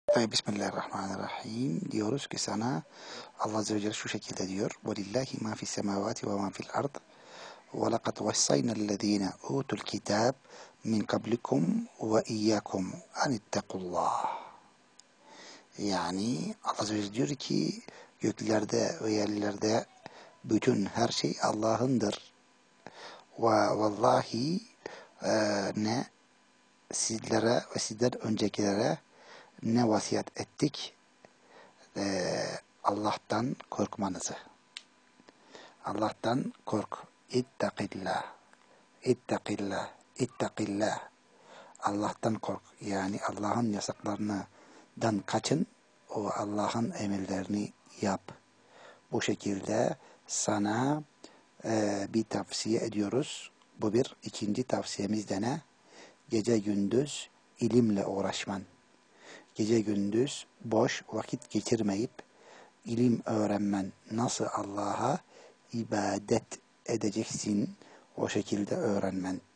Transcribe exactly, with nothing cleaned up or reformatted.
Tabi Bismillahirrahmanirrahim diyoruz ki sana Allah Azze ve Celle şu şekilde diyor. وَلِلَّهِ مَا فِي السَّمَاوَاتِ وَمَا فِي الْأَرْضِ وَلَقَدْ وَصَّيْنَا الَّذ۪ينَ اُوتُوا الْكِتَابِ مِنْ قَبْلِكُمْ وَاِيَّاكُمْ اَنِ اتَّقُوا اللّٰهِ. Yani Allah Azze ve Celle diyor ki göklerde ve yerlerde bütün her şey Allah'ındır. Ve vallahi e, ne sizlere ve sizden öncekilere ne vasiyet ettik? Ee, Allah'tan korkmanızı. Allah'tan kork. İttakillah. İttakillah. İttakillah. Allah'tan kork. Yani Allah'ın yasaklarından kaçın. O Allah'ın emirlerini yap. Bu şekilde sana e, bir tavsiye ediyoruz. Bu bir. İkinci tavsiyemiz de ne? Gece gündüz ilimle uğraşman. Gece gündüz boş vakit geçirmeyip ilim öğrenmen, nasıl Allah'a ibadet edeceksin o şekilde öğrenmen.